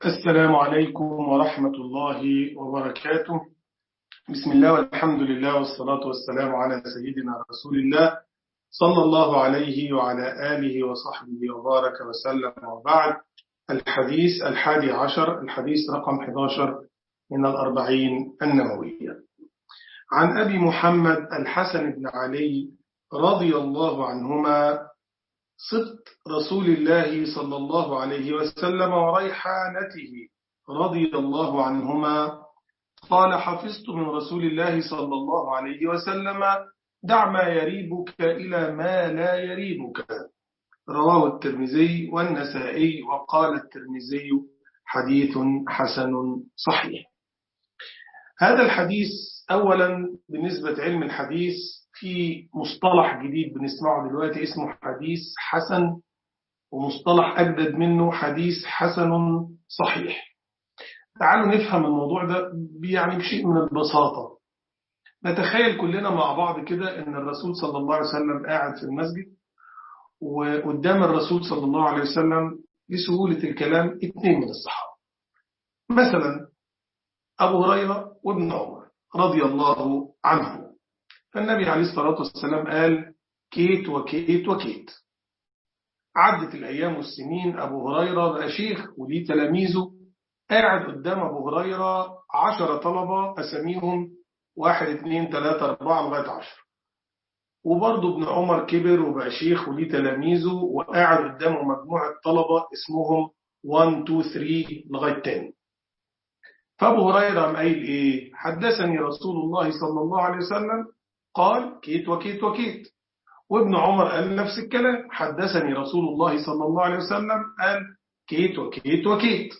السلام عليكم ورحمة الله وبركاته. بسم الله والحمد لله والصلاة والسلام على سيدنا رسول الله صلى الله عليه وعلى آله وصحبه وبارك وسلم. وبعد، الحديث 11، الحديث رقم 11 من الأربعين النووية، عن أبي محمد الحسن بن علي رضي الله عنهما صدق رسول الله صلى الله عليه وسلم وريحانته رضي الله عنهما قال: حفظت من رسول الله صلى الله عليه وسلم: دع ما يريبك إلى ما لا يريبك. رواه الترمذي والنسائي، وقال الترمذي: حديث حسن صحيح. هذا الحديث أولا بالنسبة علم الحديث في مصطلح جديد بنسمعه دلوقتي اسمه حديث حسن، ومصطلح أجدد منه حديث حسن صحيح. تعالوا نفهم الموضوع ده يعني بشيء من البساطة. نتخيل كلنا مع بعض كده أن الرسول صلى الله عليه وسلم قاعد في المسجد، وقدام الرسول صلى الله عليه وسلم لسهولة الكلام اثنين من الصحابة، مثلا أبو هريرة وابن عمر رضي الله عنه. فالنبي عليه الصلاة والسلام قال: كيت وكيت وكيت. عدت الأيام والسنين، أبو هريرة بقى شيخ وليه تلاميذه. قاعد قدام أبو هريرة 10 طلبة أسميهم 1 2 3 4 لغاية 10. وبرضه ابن عمر كبر وبقى شيخ وليه تلاميذه، وقاعد قدامه مجموعة طلبة اسمهم 1 2 3 لغاية 10. فأبو هريرة قام قايل إيه؟ حدثني رسول الله صلى الله عليه وسلم قال: كيت وكيت وكيت. وابن عمر قال نفس الكلام: حدثني رسول الله صلى الله عليه وسلم قال: كيت وكيت وكيت.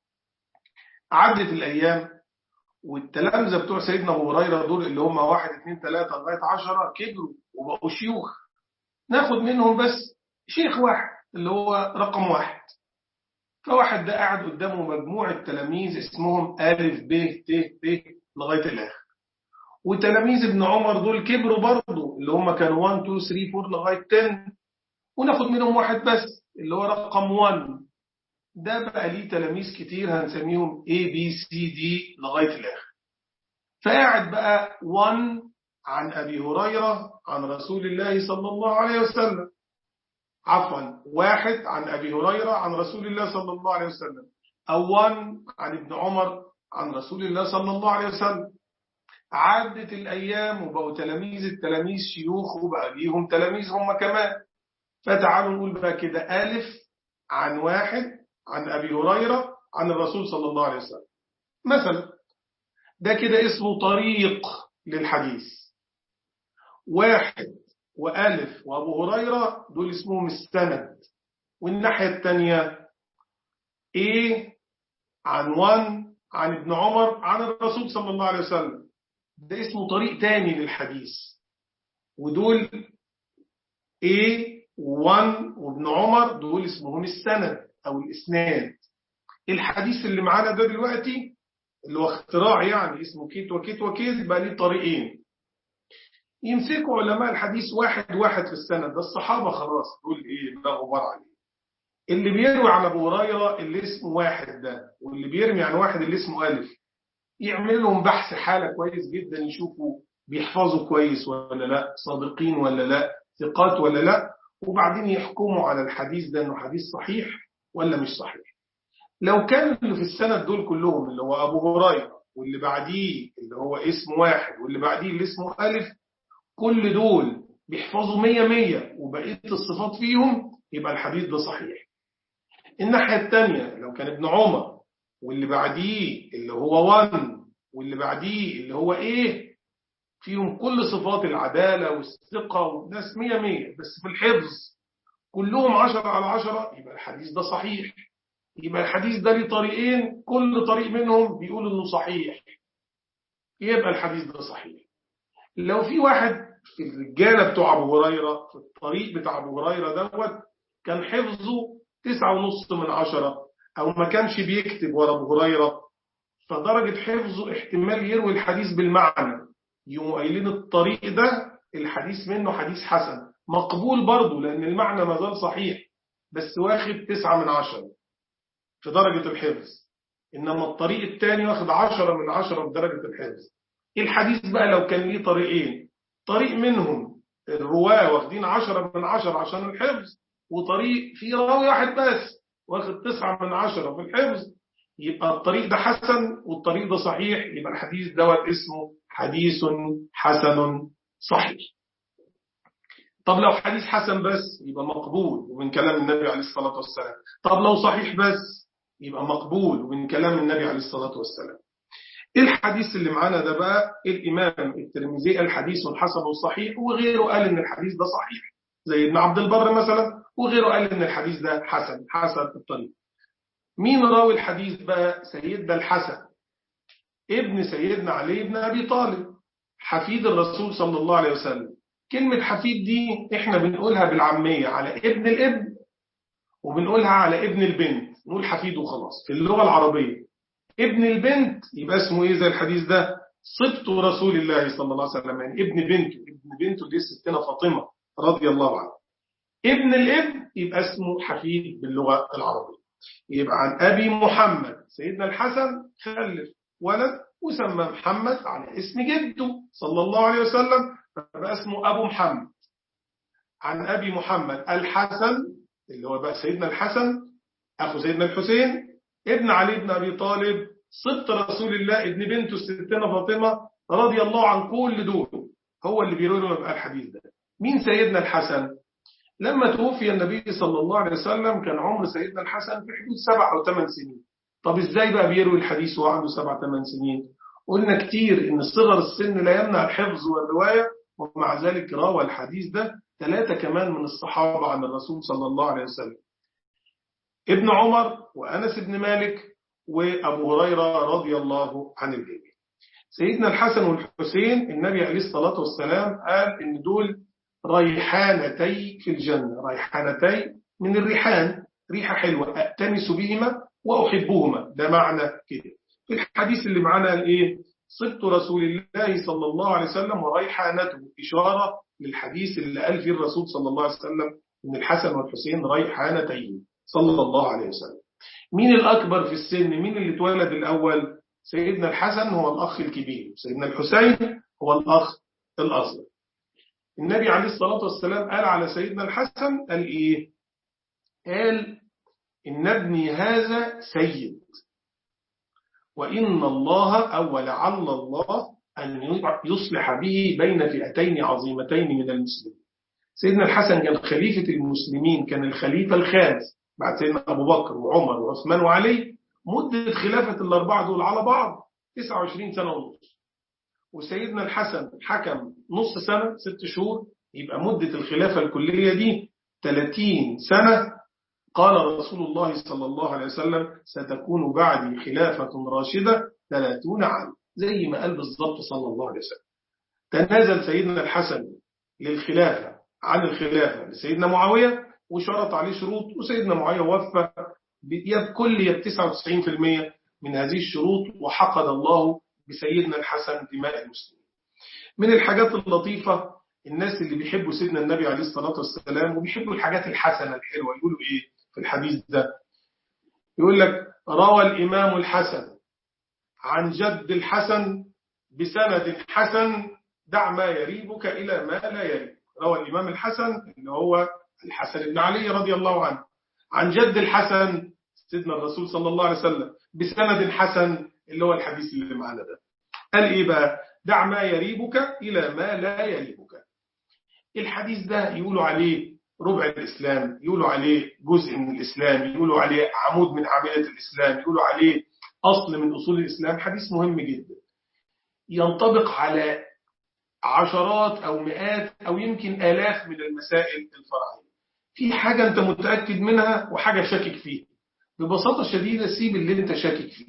عدت الأيام، والتلامذة بتوع سيدنا أبو هريرة دول اللي هم 1 2 3 لغاية 10 كبروا وبقوا شيوخ. ناخد منهم بس شيخ واحد اللي هو رقم 1. فواحد ده قاعد قدامه مجموعة تلاميذ اسمهم ألف ب ت ب لغاية الآخر. وتلاميذ ابن عمر دول كبروا برضه، اللي هم كانوا 1 2 3 4 لغاية 10. وناخد منهم واحد بس اللي هو رقم 1. ده بقى ليه تلاميذ كتير هنسميهم A B C D لغاية الآخر. فقاعد بقى 1 عن أبي هريرة عن رسول الله صلى الله عليه وسلم، عفوا 1 عن أبي هريرة عن رسول الله صلى الله عليه وسلم، أو 1 عن ابن عمر عن رسول الله صلى الله عليه وسلم. عدت الأيام وبقوا التلاميذ شيوخ، وبقى ليهم تلاميذ هم كمان. فتعالوا نقول بقى كده: ألف عن 1 عن أبي هريرة عن الرسول صلى الله عليه وسلم مثلا. ده كده اسمه طريق للحديث. 1 وألف وأبو هريرة دول اسمهم السند. والناحية الثانية إيه عن 1 عن ابن عمر عن الرسول صلى الله عليه وسلم، ده اسمه طريق تاني للحديث. ودول إيه 1 وابن عمر دول اسمهم السند أو الإسناد. الحديث اللي معانا ده دلوقتي اللي هو اختراع يعني اسمه كيت وكيت وكيت، بقى ليه طريقين. يمسكوا علماء الحديث واحد واحد في السند. ده الصحابة خلاص دول إيه لا غبار عليه. اللي بيروي عن أبو هريرة اللي اسمه 1 ده، واللي بيرمي عن 1 اللي اسمه ألف، يعمل لهم بحث حالة كويس جدا، يشوفوا بيحفظوا كويس ولا لا، صادقين ولا لا، ثقات ولا لا، وبعدين يحكموا على الحديث ده انه حديث صحيح ولا مش صحيح. لو كان اللي في السند دول كلهم اللي هو أبو هريرة، واللي بعديه اللي هو اسمه 1، واللي بعديه اللي اسمه ألف، كل دول بيحفظوا 100 وبقية الصفات فيهم، يبقى الحديث ده صحيح. الناحية الثانية لو كان ابن عمر، واللي بعديه اللي هو 1، واللي بعديه اللي هو إيه، فيهم كل صفات العدالة والثقة والناس 100 بس في الحفظ كلهم 10 على 10، يبقى الحديث ده صحيح. يبقى الحديث ده ليه طريقين، كل طريق منهم بيقول إنه صحيح، يبقى الحديث ده صحيح. لو في واحد في الرجالة بتوع أبو هريرة في الطريق بتاع أبو هريرة دوت كان حفظه 9.5/10، أو ما كانش بيكتب ورا أبو هريرة، فدرجة حفظه احتمال يروي الحديث بالمعنى، يقوموا قايلين الطريق ده الحديث منه حديث حسن مقبول برضه، لأن المعنى ما زال صحيح، بس واخد 9/10 في درجة الحفظ. إنما الطريق الثاني واخد 10 من 10 في درجة الحفظ. الحديث بقى لو كان ليه طريقين، طريق منهم الرواة واخدين 10 من 10 عشان الحفظ، وطريق فيه راوي واحد بس واخد 9 من 10 في الحفظ، يبقى الطريق ده حسن والطريق ده صحيح، يبقى الحديث دوت اسمه حديث حسن صحيح. طب لو حديث حسن بس يبقى مقبول ومن كلام النبي عليه الصلاة والسلام. طب لو صحيح بس يبقى مقبول ومن كلام النبي عليه الصلاة والسلام. الحديث اللي معانا ده بقى الإمام الترمذي الحديث حسن صحيح، وغيره قال إن الحديث ده صحيح، زي ابن عبد البر مثلا، وغيره قال إن الحديث ده حسن الطريق. مين راوي الحديث بقى؟ سيدنا الحسن ابن سيدنا علي بن أبي طالب، حفيد الرسول صلى الله عليه وسلم. كلمة حفيد دي احنا بنقولها بالعامية على ابن الابن، وبنقولها على ابن البنت، نقول حفيد وخلاص في اللغة العربية. ابن البنت يبقى اسمه ايه زي الحديث ده؟ صبت رسول الله صلى الله عليه وسلم، يعني ابن بنته دي ستنا فاطمة رضي الله عنها. ابن الابن يبقى اسمه حفيد باللغة العربية. يبقى عن أبي محمد سيدنا الحسن خلف ولد وسمى محمد على اسم جده صلى الله عليه وسلم، فبقى اسمه أبو محمد. عن أبي محمد الحسن اللي هو بقى سيدنا الحسن أخو سيدنا الحسين ابن علي بن أبي طالب صبت رسول الله ابن بنته ستنا فاطمة رضي الله عن كل دول، هو اللي بيروي لنا بقى الحديث ده. مين سيدنا الحسن؟ لما توفي النبي صلى الله عليه وسلم كان عمر سيدنا الحسن في حدود 7 أو 8 سنين. طب ازاي بقى بيروي الحديث وهو عنده 7 8 سنين؟ قلنا كتير ان صغر السن لا يمنع الحفظ والرواية، ومع ذلك روى الحديث ده 3 كمان من الصحابة عن الرسول صلى الله عليه وسلم، ابن عمر وأنس بن مالك وأبو هريرة رضي الله عن الجميع. سيدنا الحسن والحسين النبي عليه الصلاة والسلام قال إن دول ريحانتي في الجنة، ريحانتي من الريحان، ريحة حلوة أأتمس بهما وأحبهما، ده معنى كده. في الحديث اللي معنا قال إيه؟ صبت رسول الله صلى الله عليه وسلم وريحانته، إشارة للحديث اللي قال فيه الرسول صلى الله عليه وسلم إن الحسن والحسين ريحانتين صلى الله عليه وسلم. مين الأكبر في السن؟ مين اللي اتولد الأول؟ سيدنا الحسن هو الأخ الكبير، سيدنا الحسين هو الأخ الأصغر. النبي عليه الصلاة والسلام قال على سيدنا الحسن قال إيه؟ قال إن ابني هذا سيد، وإن الله أو لعل الله أن يصلح به بين فئتين عظيمتين من المسلمين. سيدنا الحسن كان خليفة المسلمين، كان الخليفة الخامس بعد سيدنا أبو بكر وعمر وعثمان وعلي. مدة خلافة الأربعة دول على بعض 29 سنة ونص، وسيدنا الحسن حكم نص سنة 6 شهور، يبقى مدة الخلافة الكلية دي 30 سنة. قال رسول الله صلى الله عليه وسلم ستكون بعدي خلافة راشدة 30 عام، زي ما قال بالضبط صلى الله عليه وسلم. تنازل سيدنا الحسن للخلافة عن الخلافة لسيدنا معاوية وشرط عليه شروط، وسيدنا معاوية وفى بكل 99% من هذه الشروط، وحقد الله بسيدنا الحسن دماء المسلمين. من الحاجات اللطيفة الناس اللي بيحبوا سيدنا النبي عليه الصلاة والسلام وبيحبوا الحاجات الحسنة الحلوة يقولوا إيه في الحديث ده؟ يقول لك روى الإمام الحسن عن جد الحسن بسند حسن دع ما يريبك إلى ما لا يريبك. روى الإمام الحسن اللي هو الحسن بن علي رضي الله عنه عن جد الحسن سيدنا الرسول صلى الله عليه وسلم بسند حسن اللي هو الحديث اللي معنا ده. قال إيه بقى؟ دع ما يريبك إلى ما لا يريبك. الحديث ده يقولوا عليه ربع الإسلام، يقولوا عليه جزء من الإسلام، يقولوا عليه عمود من أعمدة الإسلام، يقولوا عليه أصل من أصول الإسلام. حديث مهم جدا ينطبق على عشرات أو مئات أو يمكن آلاف من المسائل الفرعية. في حاجة أنت متأكد منها وحاجة شاكك فيها، ببساطة شديدة سيب اللي أنت شاكك فيه.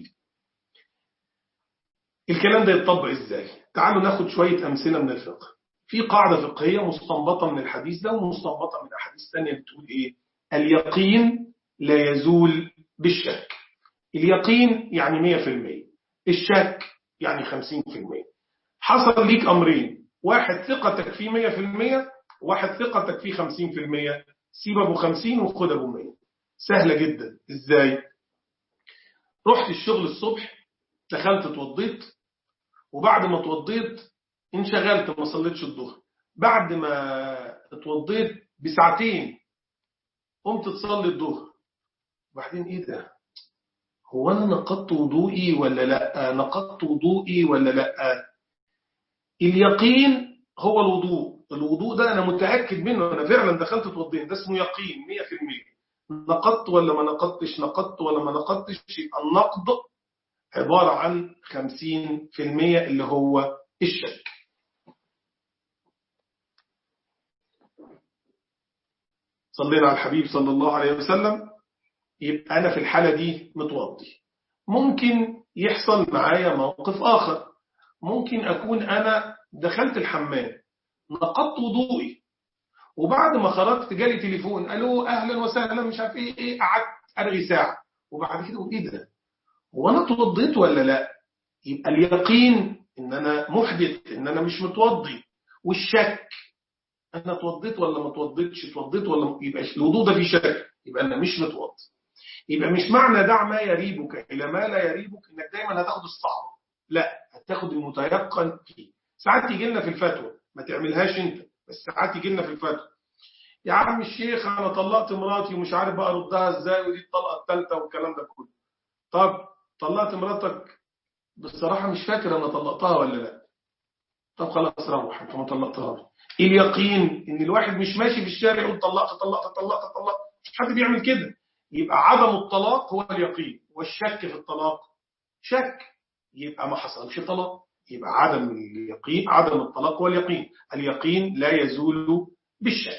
الكلام ده يتطبق إزاي؟ تعالوا ناخد شوية أمثلة من الفقه. في قاعدة فقهية مستنبطة من الحديث ده ومستنبطة من أحاديث ثانية بتقول إيه؟ اليقين لا يزول بالشك. اليقين يعني 100%، الشك يعني 50%. حصل ليك أمرين، واحد ثقتك فيه 100%، واحد ثقتك فيه 50%. سيب أبو 50 وخد أبو 100. سهلة جدا. إزاي؟ رحت الشغل الصبح، دخلت اتوضيت، وبعد ما اتوضيت انشغلت ما صليتش الظهر. بعد ما اتوضيت بساعتين قمت تصلي الظهر. وبعدين ايه ده؟ هو انا نقضت وضوئي ولا لا؟ نقضت وضوئي ولا لا؟ اليقين هو الوضوء ده انا متاكد منه، انا فعلا دخلت اتوضيت، ده اسمه يقين 100%. نقضت ولا ما نقضتش، نقضت ولا ما نقضتش، يبقى النقض عباره عن 50% اللي هو الشك. صلينا على الحبيب صلى الله عليه وسلم. يبقى أنا في الحالة دي متوضي. ممكن يحصل معايا موقف آخر، ممكن أكون أنا دخلت الحمام نقضت وضوئي، وبعد ما خرجت جالي تليفون قالوا أهلا وسهلا مش عارف إيه، قعدت أرغي ساعة، وبعد كده إيه ده؟ هو أنا اتوضيت ولا لا؟ يبقى اليقين إن أنا محدث، إن أنا مش متوضي. والشك، أنا اتوضيت ولا ما اتوضيتش، اتوضيت ولا يبقى الوضوء ده فيه شك، يبقى أنا مش متوضي. يبقى مش معنى دع ما يريبك إلى ما لا يريبك إنك دايما هتاخد الصعب، لا، هتاخد المتيقن فيه. ساعات يجي لنا في الفتوى، ما تعملهاش أنت، بس ساعات يجي لنا في الفتوى يا عم الشيخ أنا طلقت مراتي ومش عارف بقى أردها إزاي، ودي الطلقة الثالثة والكلام ده كله. طب طلقت مراتك، بصراحة مش فاكر أنا طلقتها ولا لا. طب خلاص روح أنت ما طلقتها. اليقين إن الواحد مش ماشي في الشارع يقول طلقت طلقت طلقت طلقت، مش حد بيعمل كده. يبقى عدم الطلاق هو اليقين، والشك في الطلاق شك، يبقى ما حصلش طلاق. يبقى عدم اليقين، عدم الطلاق هو اليقين. اليقين لا يزول بالشك.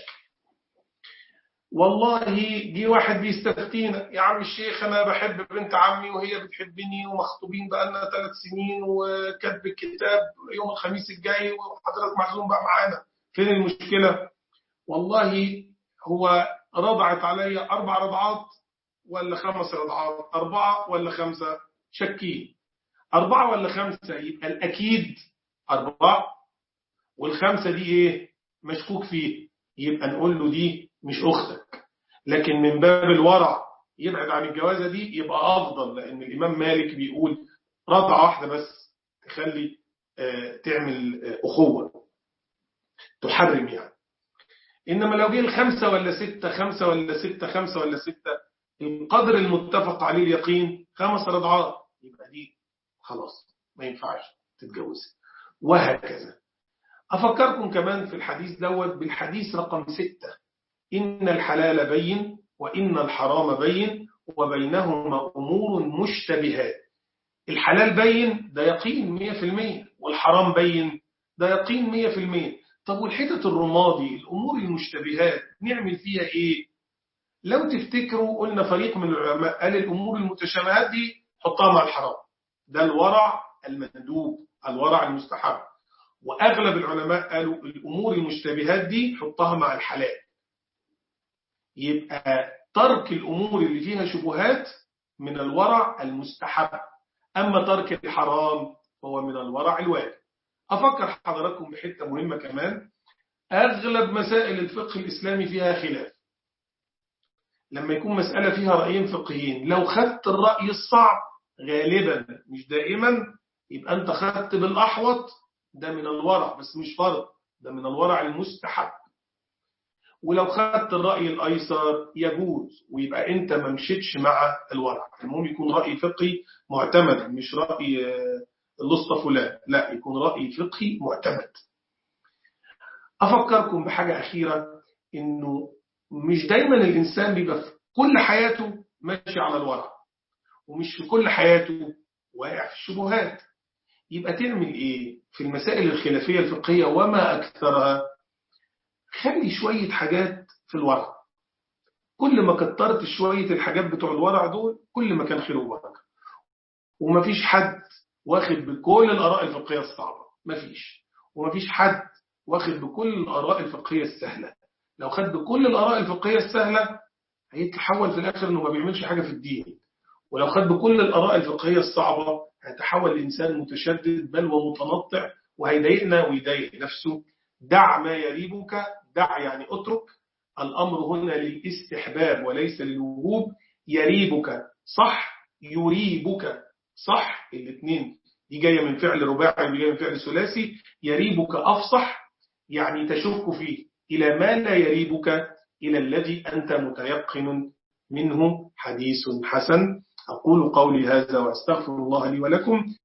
والله جه واحد بيستفتينا يا عم الشيخ أنا بحب بنت عمي وهي بتحبني ومخطوبين بقالنا 3 سنين وكاتب الكتاب يوم الخميس الجاي وحضرتك معزوم بقى معانا، فين المشكلة؟ والله هو رضعت عليا 4 رضعات ولا 5 رضعات، 4 ولا 5، شكين 4 ولا 5، يبقى الأكيد 4، والخمسة دي إيه؟ مشكوك فيه، يبقى نقول له دي مش أختك. لكن من باب الورع يبعد عن الجوازة دي يبقى أفضل، لأن الإمام مالك بيقول رضعة واحدة بس تخلي تعمل أخوة تحرم يعني. إنما لو جه 5 ولا 6، 5 ولا 6، 5 ولا 6، القدر المتفق عليه اليقين 5 رضعات، يبقى دي خلاص ما ينفعش تتجوزها، وهكذا. أفكركم كمان في الحديث دوت بالحديث رقم 6: إن الحلال بين وإن الحرام بين وبينهما أمور مشتبهات. الحلال بين ده يقين 100%، والحرام بين ده يقين 100%. طب والحتة الرمادي الأمور المشتبهات نعمل فيها إيه؟ لو تفتكروا قلنا فريق من العلماء قال الأمور المتشابهات دي حطها مع الحرام، ده الورع المندوب، الورع المستحب. وأغلب العلماء قالوا الأمور المشتبهات دي حطها مع الحلال. يبقى ترك الأمور اللي فيها شبهات من الورع المستحب، أما ترك الحرام هو من الورع الواجب. أفكر حضراتكم بحتة مهمة كمان: أغلب مسائل الفقه الإسلامي فيها خلاف. لما يكون مسألة فيها رأيين فقهيين، لو خدت الرأي الصعب غالبا مش دائما يبقى أنت خدت بالأحوط، ده من الورع بس مش فرض، ده من الورع المستحب. ولو خدت الرأي الأيسر يجوز، ويبقى أنت ما مشيتش مع الورع. المهم يكون رأي فقهي معتمد، مش رأي اللصة فلان، لا، يكون رأي فقهي معتمد. أفكركم بحاجة أخيرة، إنه مش دايما الإنسان بيبقى في كل حياته ماشي على الورع، ومش في كل حياته واقع في الشبهات. يبقى تعمل إيه في المسائل الخلافية الفقهية وما أكثرها؟ خلي شوية حاجات في الورع. كل ما كترت شوية الحاجات بتوع الورع دول كل ما كان خير وبركة. ومفيش حد واخد بكل الآراء الفقهية الصعبة، مفيش. ومفيش حد واخد بكل الآراء الفقهية السهلة. لو خد بكل الآراء الفقهية السهلة هيتحول في الآخر إنه ما بيعملش حاجة في الدين. ولو خد بكل الآراء الفقهية الصعبة هيتحول لإنسان متشدد بل ومتنطع، وهيضايقنا ويضايق نفسه. دع ما يريبك، دع يعني اترك. الأمر هنا للاستحباب وليس للوجوب. يريبك صح، يريبك، صح الاثنين، دي جاية من فعل رباعي ودي جاية من فعل ثلاثي. يريبك أفصح، يعني تشك فيه، إلى ما لا يريبك إلى الذي أنت متيقن منه حديث حسن. أقول قولي هذا وأستغفر الله لي ولكم.